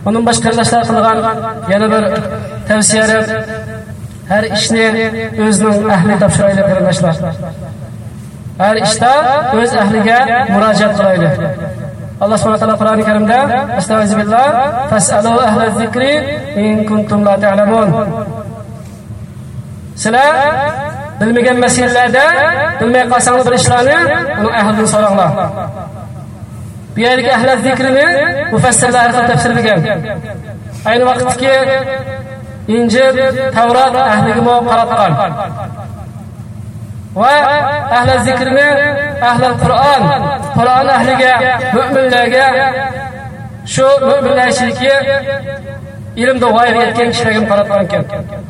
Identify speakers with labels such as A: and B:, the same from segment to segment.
A: Onun başqa qardaşlar qilgan yana bir tavsiyalarim her ishni o'zining ahliga topshiraylik qarindoshlar. Her ishda o'z ahliga murojaat qilaylik. Allah Subhanahu wa taala Qur'oni Karimda Astagfirullah fas'alu ahla zikri in kuntum la ta'lamun. Sizlar bilmagan masalalarda bilmay qolsangiz bir ishlarni uning ahlidan so'ranglar. Bu yerga ahli zikrini mufassirlar orqali tafsirlagan. Ayni vaqtdagi İncil, Tavrat ahliga qaratgan. Va ahli zikrini ahli Qur'on ahliga, mu'minlarga shu mu'minlar ichidagi ilmda g'oyib etgan kishilarga qaratgan ekan.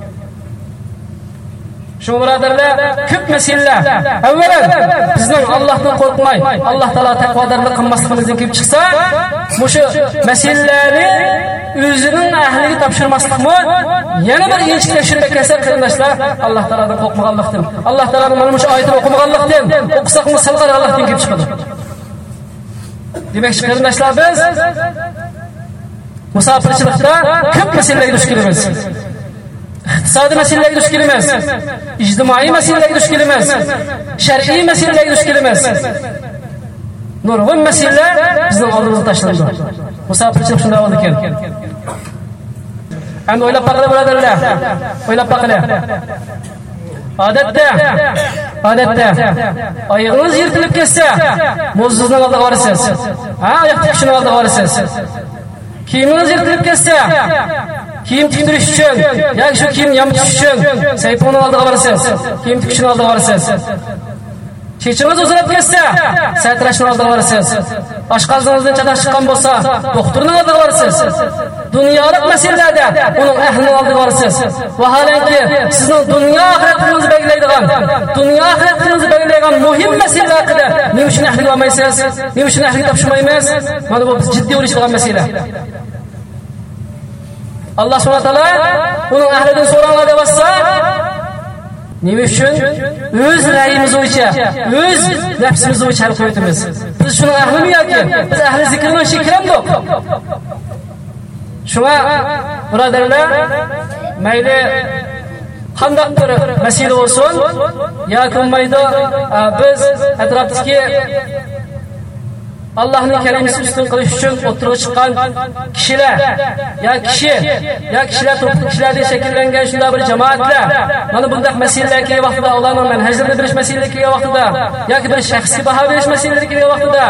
A: Shu birodarlar, ko'p masalalar. Avvalan bizning Allohdan qo'rqmay, Alloh taolo taqvodorlik qilmasligimizdan kelib chiqsa, mushu masalalarni o'zining ahliga topshirmaslikmi? Yana bir inchiklik shunda kelsa qarindoshlar, Alloh taolodan qo'rqmaganlikdan, Alloh taoloning mana shu oyatini o'qimaganlikdan, o'qisaqmi salqar Allohdan kelib chiqadi. Demak, qarindoshlar biz musofirchilikda ko'p masalalarga duch kelamiz. İqtisodiy masalalarga duch kelamiz. İjtimoiy masalalarga duch kelamiz. Shar'iy masalalarga duch kelamiz. Nurg'un masalalar bizning oldimizga tashlandi. Musofirchilik shunday bo'ldi ekan. Endi o'ylab boqinglar birodarlar. O'ylab boqinglar. Odatda oyog'ingiz yirtilib ketsa, mo'zizning oldiga borasiz. Oyoq tikishning oldiga borasiz. Kiyimingiz yirtilib ketsa, kiyim tiktirish uchun yoki shu kiyim yamtish uchun sayponi oldiga borasiz. Kiyim tikishning oldiga borasiz. Chechingiz uzilib ketsa, saytrashning oldiga borasiz. Oshqozoningizdan chatoq chiqqan bo'lsa, doktorning oldiga borasiz. Dunyolik masalalarda uning ahlining oldiga borasiz. Vaholanki sizning dunyo oxiratingizni belgilaydigan muhim masalalar haqida nima uchun ahliga olmaysiz? Nima uchun ahliga topshirmaymiz? Mana bu jiddiy o'ylashadigan masala. Allah Subhanahu wa taala uning ahlidan so'ranglar deb olsa, nima uchun o'z ra'yimiz bo'yicha, o'z nafsimiz bo'yicha hal qo'yamiz. Biz shuni ahlimi yoki biz ahli zikrdan shekillandik. Shuna birodarlar, mayli qanday bir masala bo'lsin, yoki mayli biz atrofdagi Allah'ın kelimesi üstün qilish uchun o'tirib chiqqan kishilar kishilardan shakllangan shunday bir jamoatlar mana bunday masalalar kelgan vaqtida ularning manhajini bilish masalalari kelgan vaqtida yoki bir shaxsiy baho berish masalalari kelgan vaqtida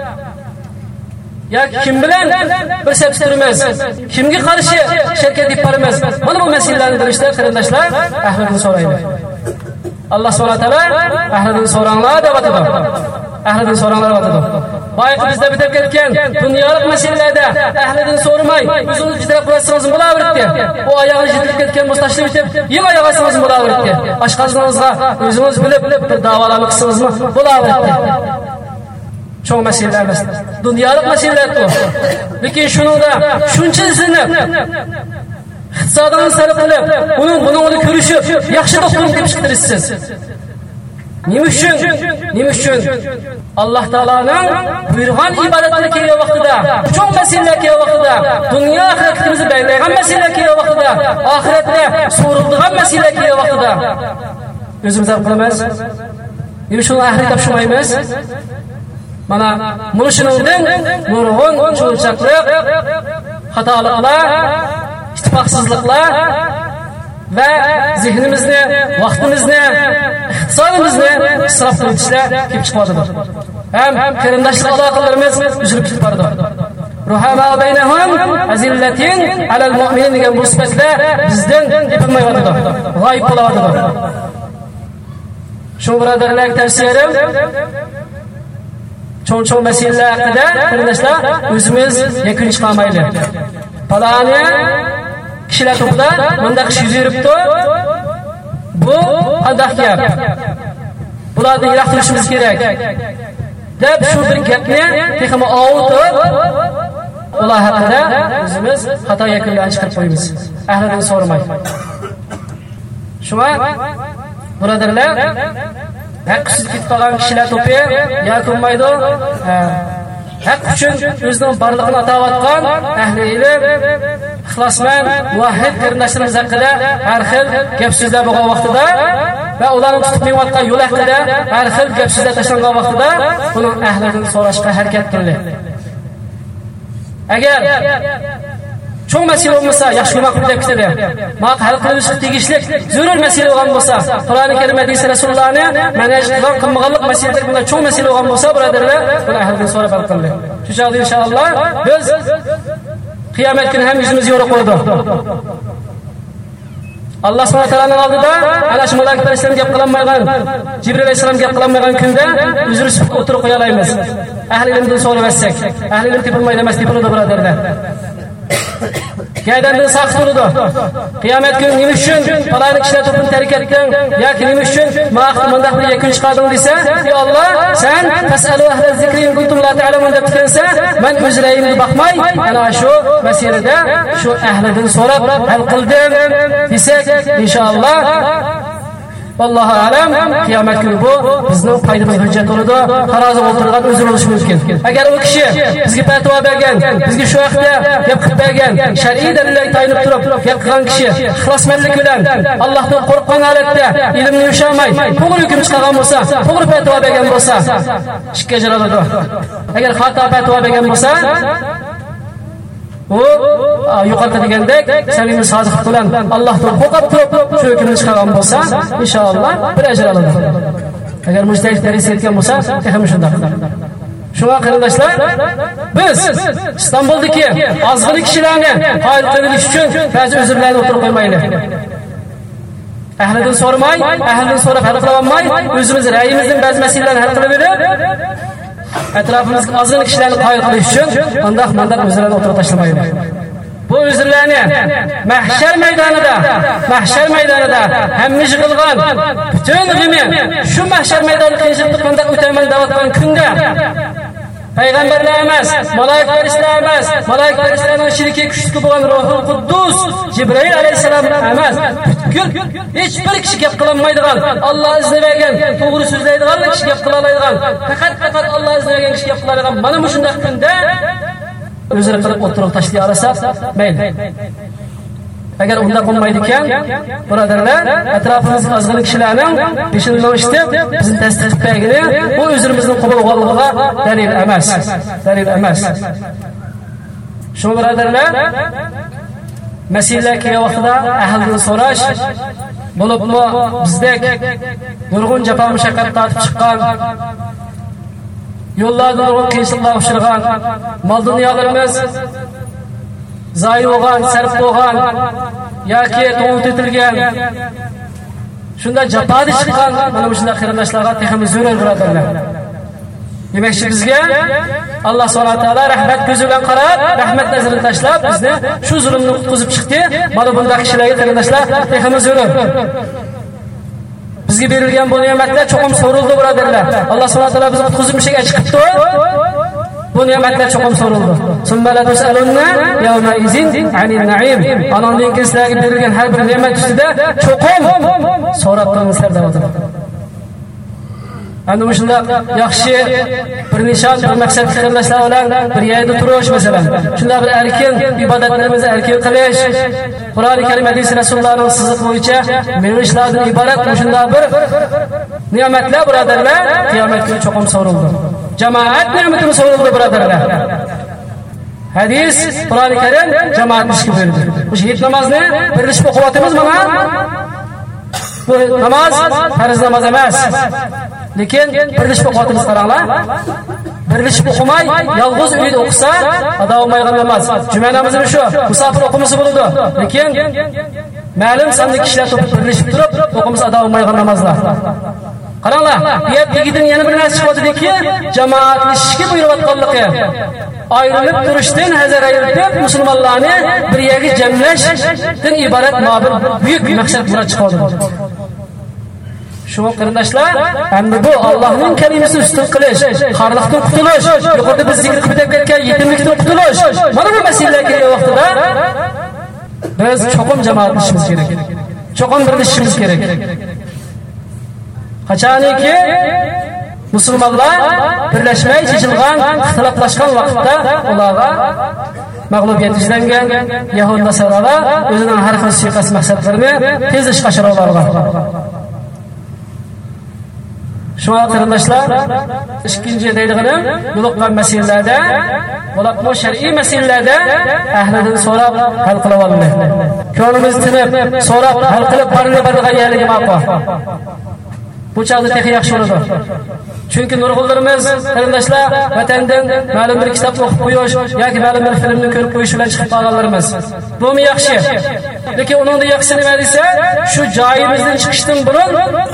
A: yoki kim bilan bir saf turamiz, kimga qarshi shirkat qilib boramiz, mana bu masalalarni bilishda qarindoshlar ahlidan so'raydi. Allah Subhanahu wa taala ahlidan so'ranglar deb aytadi. Ahlidan so'ranglar deb aytadi. Bayqi bizda bitib ketgan dunyolik masalalarda ahlidan so'ramay, o'zingiz jitirab qo'ysangiz bo'laveradi. O oyog'i jitirib ketgan bo'lsa tashlab ketib, yem oyoq olsangiz bo'laveradi. Oshqozoningizga o'zingiz bilib bir davolarni qilsangiz bo'laveradi. Çok meseleler mesela. Dünyalık meseleler bu. Lekin şununda şuncha izinib, iqtisodini sarf qilib, buni ko'rishib, yaxshi doktorni deb chiqtirasiz. Nima uchun? Alloh taolaning buyurgan ibodatlarga kelgan vaqtida, cho'ng masalalar kelgan vaqtida, dunyo oxiratimizni belgilagan masalalar kelgan vaqtida, oxiratda so'riladigan masalalar kelgan vaqtida o'zimiz hal qilamiz. Nima uchun ahli topshirmaymiz? Mana bunu shuningdan nurg'un cho'lchaklik, xatoliklar, ittifoqsizliklar va zihnimizni, vaqtimizni, iqtisodimizni isrof qilishlar kelib chiqadi. Ham qarindoshlik aloqalarimiz uzilib ketib boradi. Ruhama baynahum azillatin alal mu'minin degan bu sifatlar bizdan topilmay qoladi. G'oyib bo'ladi. Shu birodarlar tavsiyalarim cho'ng masalalar haqida qarindoshlar o'zimiz yakun chiqarmaylik. Falani kishilar to'plar bunda kishi yuribdi. Bu qanday gap? Bularni yaxshilashimiz kerak. Deb shu bir gapni texmo ovutib, ular haqida o'zimiz xato yakunlarni chiqarib qo'yamiz. Ahlidan so'ramay. Shuna birodarlar, haqqisiz ketib qolgan kishilar to'pi yakunmaydi. haq uchun o'zining borlig'ini atayotgan ahli ilm, ixlosmand, muvahhid qarindoshlarimiz haqida har xil gap so'zlar bo'lgan vaqtida va ularning tutib qo'yayotgan yo'l haqida har xil gap so'zlar tashlangan vaqtida uning ahlidan so'rashga harakat qildi. Agar cho'ng masala bo'lmasa, yaxshi ma'qul deb ketadi. Ma'qul hal qilish tegishli zarur masala bo'lgan bo'lsa, Qur'oni Karim hadis Rasulullohni manhaj qilgan qilmaganlik masalalar bunday cho'ng masala bo'lgan bo'lsa, birodarlar, buni ahlidan so'rab hal qildi. Shu chog'da inshaalloh biz qiyomat kuni ham yuzimiz yorug' bo'ladi. Allah subhanahu wa ta'alaning oldida ana shu malaika farishtalar gap qilolmaygan, Jibril alayhisalom gap qilolmaygan kunda uzr o'tirib qo'ya olamiz. Ahli ilmdan so'rab etsak, ahli ilm tepilmaydi emas, tepiladi birodarlar. Qaydandan saq turdi. Qiyomat kuni nima uchun falonlik ishlar to'pini tark etding yoki nima uchun maqomda bir yakun chiqarding desa, ey Alloh, sen fasalu ahli zikri in kuntum la ta'lamun deb tutansa, men o'zlarimga baxmay, ana shu masalada shu ahlidan so'rab hal qildim desak, inshaalloh Allohu alam qiyomat kuni bu bizning foydamizga hujjat bo'ladi. Tarozi o'tirgan o'zir bo'lishi mumkin. Agar u kishi bizga fatvo bergan, bizga shu vaqtda gap qilib bergan, shar'iy dalillarga tayanib turib gap qilgan kishi ixlosmandlik bilan Allohdan qo'rqqan holatda ilmni yushamay, to'g'ri hukm chiqargan bo'lsa, to'g'ri fatvo bergan bo'lsa, ishga jaraladi. Agar xato fatvo bergan bo'lsa, u yuqorida degandek samimiy sodiq bilan Allohdan qo'rqib turib shu hukmni chiqargan bo'lsa, inshaalloh bir ajr oladi. Agar mujtahid darsa etgan bo'lsa, ham shunday. Shunga qarindoshlar, biz Istanbuldagi ozg'in kishilarni qoyil qilish uchun ba'zi uzrlarni o'tirib qo'ymaylik. Ahlidan so'ramay, ahlidan so'rab hal qila olmay, o'zimiz ra'yimizdan ba'zi masalalarni hal qilib berib, atrofimizga ozg'in kishilarni qoyil qilish uchun bunday o'zlarini o'tirib tashlamaylik. Bu o'zlarini mahshar maydonida hamma yig'ilgan butun g'imi shu mahshar maydonida qiyinchilik qanday o'taman deyotgan kunda payg'ambarlar emas, malaika farishtalar emas, malaika farishtalarning shirki kuchli bo'lgan Ruhul Quddus Jibril alayhisalom emas, hech bir kishi gap qila olmaydigan, Alloh izni bergan, to'g'ri so'zlaydigan kishi gap qila oladigan, faqat Alloh izni bergan kishi gap qila oladigan. Mana bu shunday kunda o'zini qilib o'tirib tashlay olsa, mayli. Agar unda bo'lmaydi ekan, birodarlar, atrofimizda ozg'in kishilarning peshindan eshitib, bizni tasdiq qilgani bu o'zimizning qabul qilganligiga dalil emas. Shu birodarlar, masalalar kelgan vaqtida ahlidan so'rash bo'libmi bizdek nurg'un jafo mushaqqat tortib chiqqan, yo'llarda nurg'un qiyinchiliklar uchragan, mol dunyolarimiz zayi bo'lgan, sarf bo'lgan yoki to'g'ri etilgan, shunda jafodi chiqqan mana shunday qarindoshlarga tehimiz zo'r birodarlar. Demakchi bizga Alloh subhanahu va taolo rahmat ko'zi bilan qarab, rahmat nazarini tashlab bizni shu zulmni qutqizib chiqdi. Mana bunday kishilarga qarindoshlar tehimiz zo'r. Bizga berilgan bu ne'matlar cho'qim so'rildi birodarlar. Alloh subhanahu va taolo bizni qutqizib chiqib chiqibdi. Bu ne'matlar cho'qim so'rildi. Summala tusalunna yawma izin anin na'im. Anondan keyin sizlarga berilgan har bir ne'mat ustida cho'qim so'rab qo'yinglar deyapti. Ana shunda yaxshi bir nishon, bir maqsad qarindoshlar bilan bir yerda turish masalan. Shunda bir erkin ibodatlarimizni erkin qilish, Qur'oni Karim hadis Rasulullohning siziq bo'yicha minishlardan iborat shunda bir ne'matlar birodarlar qiyomat kuni cho'qim so'rildi. Jamoat ne'matini so'rildi birodarlar. Hadis Qur'oni Karim jamoatni ishga buyurdi. O'sha hit namozni birlashib o'qiyotimiz mana. Bu namoz farz namoz emas. Lekin birlashib o'qiyotimiz qaranglar. Birlashib o'qimay, yolg'iz uyda o'qisa, ado olmaydigan namoz. Juma namozi shu, musofir o'qimasi bo'ladi. Lekin ma'lum sonli kishilar to'plab birlashib turib, o'qimasi ado olmaydigan namozlar. Qaranglar, bu yerdagidan yana bir narsa chiqadiki, jamoatni ishga buyurayotganligi, ayrilib turishdan hazar ayirib musulmonlarni bir yerga jamlashdan iborat bir buyuk maqsad bilan chiqadi. Shu qarindoshlar, endi bu Allohning kalimasini ustun qilish, xorliqdan qutulish, yuqorida biz zikr qilib ketgan yetimlikdan qutulish. Mana bu masalalar kelgan vaqtida biz cho'qim jamoatlashimiz kerak. Cho'qim birlashishimiz kerak. Qachoniki Musulmonlar birlashmay chechilgan, ixtiloflashgan vaqtda ularga mag'lubiyat yuzlangan Yahud nasoralar o'zining har xil suiqasd maqsadlarini tez ishga oshira olgan. Shuna qarindoshlar, ikkinchi deydiganim, yo'liqqan masalalarda, bo'laqmo shar'iy masalalarda ahlidan so'rab hal qila oladi. Ko'nglimiz tinib, so'rab hal qilib boradigan yerligi ma'qul. Bu chaqda texnik yaxshi bo'ladi. Chunki nurg'unlarimiz qarindoshlar vatandan ma'lum bir kitob o'qib qo'yish yoki ma'lum bir filmni ko'rib qo'yish bilan chiqib qolganlarimiz. Bu mi yaxshi? Lekin uning yaxshisi nima desa, shu joyimizdan chiqishdan burun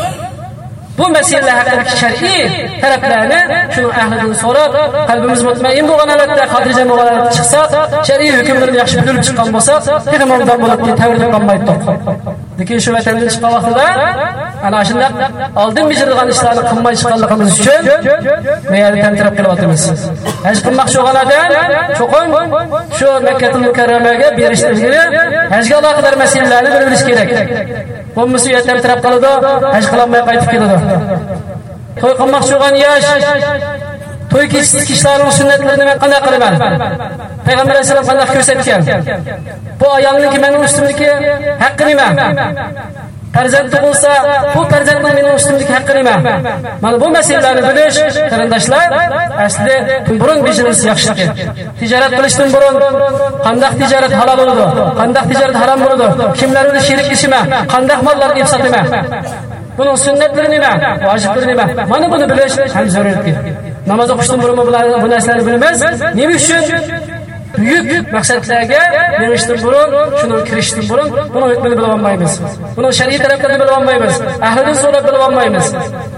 A: bu meseleler haqidagi shar'iy taraflarni shuni ahlidan so'rab, qalbimiz mutmain bo'lgan holatda, xotirjam bo'lgan holatda chiqsa, shar'iy hukmlarni yaxshi bilib chiqqan bo'lsa, hech qanday bo'lib tavrib qolmaydi. Lekin shu vatandan chiqqan vaqtida ana shunday oldin bijirgan ishlarni qilmay chiqqanligimiz uchun bu yerda tantirab kelyapmiz. Haj qilmoqchi bo'lganlardan cho'qim shu Makkatul Mukarramaga berishtirgani hajga aloqador masalalarni bilish kerak. Bu musibatlar taraf qiladi, haj qilmay qaytib keladi. To'y qilmoqchi bo'lgan yosh to'y kishilarining sunnatlarini qanday qilaman? Payg'ambar alayhisalom qanday ko'rsatgan? Bu ayolning mening ustimdagi haqqi nima? Farzand tug'ilsa, bu farzandning mening ustimdagi haqqi nima? Mana bu masalalarni bilish, qarindoshlar, asli burun bijimiz yaxshi. Tijorat qilishdan burun qanday tijorat halol bo'ladi, qanday tijorat harom bo'ladi, kimlar bilan sherik ishima, qanday mollarni ifsotma. Bunun sunnetlari nima, vajiblari nima? Mana buni bilish ham zarurki. Namoz o'qishdan burun bu narsalarni bilamiz. Nima uchun? Büyük maqsadlarga berishdan burun, shuni kirishdan burun buni hukmini bilib olmaymiz. Buni shar'iy taraflarini bilib olmaymiz. Ahlidan so'rab bilib olmaymiz.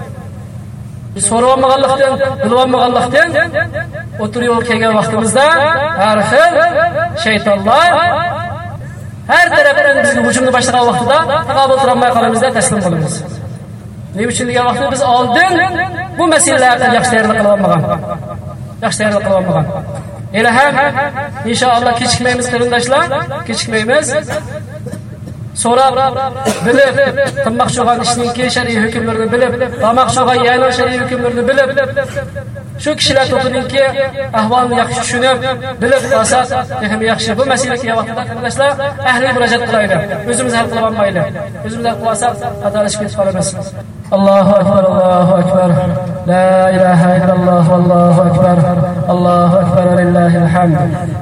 A: So'rab olmaganlikdan, bilib olmaganlikdan o'tirib kelgan vaqtimizda har xil shaytonlar her tarafdan bizni hujumni boshlagan vaqtida taqobil turamay qolamizda taslim bo'lamiz. Nima uchun degan vaqtda biz oldin bu masalalarni yaxshi tayyorlab olmagan. Yaxshi tayyorlab olmagan. Elə ham inşallah kechikmaymiz qarindoshlar, kechikmaymiz. So'rab, bilib, qilmoqchi bo'lgan ishning shar'iy hukmlarini bilib, qilmoqchi bo'lgan yana shar'iy hukmlarini bilib, shu kishilar to'piningki ahvolni yaxshi tushunib, bilib qolsa, ham yaxshi. Bu masalaga vaqtida qarindoshlar ahli murojaat qilaylik. O'zimiz hal qila olmaylik. O'zimiz hal qilsak, xatolashib ketib qolamiz. Allohu akbar, Allohu akbar. La ilaha illalloh, vallohu akbar. Allohu akbar, lillahil hamd.